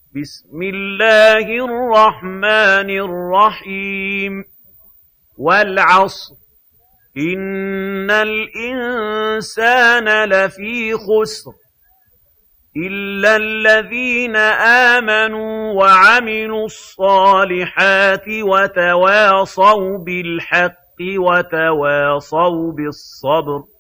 بسم الله الرحمن الرحيم والعصر إن الإنسان لفي خسر إلا الذين آمنوا وعملوا الصالحات وتواصوا بالحق وتواصوا بالصبر